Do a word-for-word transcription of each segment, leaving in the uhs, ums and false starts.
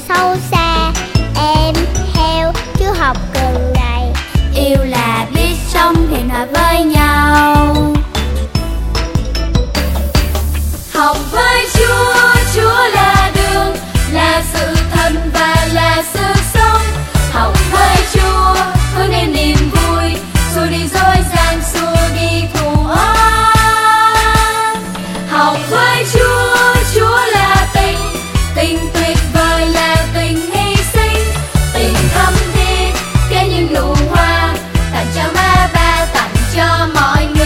sâu xa. Em theo Chúa học gần đây. Yêu là biết sống hiền hòa với nhau. Học với Chúa, Chúa là đường, là sự thật và là sự sống. Học với Chúa, hướng đến niềm vui, xua đi dối gian, xua đi thù oán. Học với Chúa, Chúa là tình, tình tuyệt vời là tình hy sinh, tình thâm thiết kết những nụ hoa, tặng cho ba ba, tặng cho mọi người.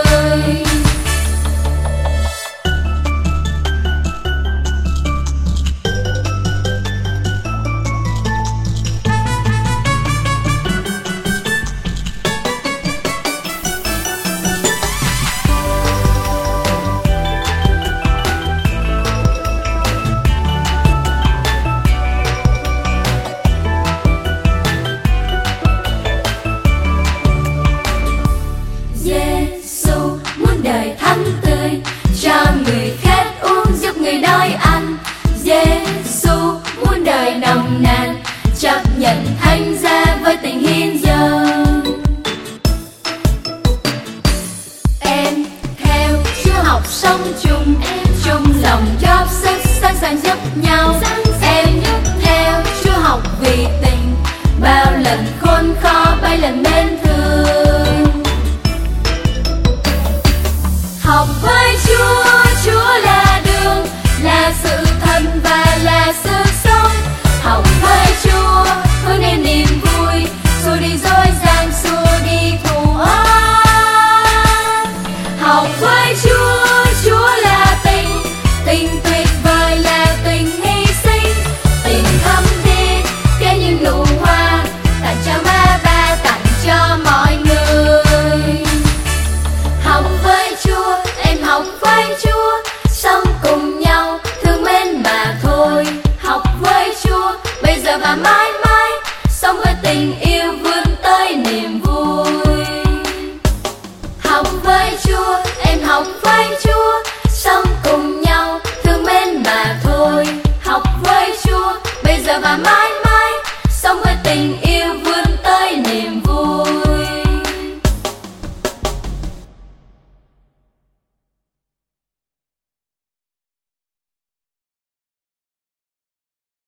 Giê-xu muốn đời thắm tươi, cho người khát uống, giúp người đói ăn. Giê-xu muốn đời nồng nàn, chấp nhận thánh giá với tình hiến dâng. Em theo Chúa học sống chung, chung lòng góp sức, sẵn sàng giúp nhau. Em theo Chúa học vì tình, bao lần khốn khó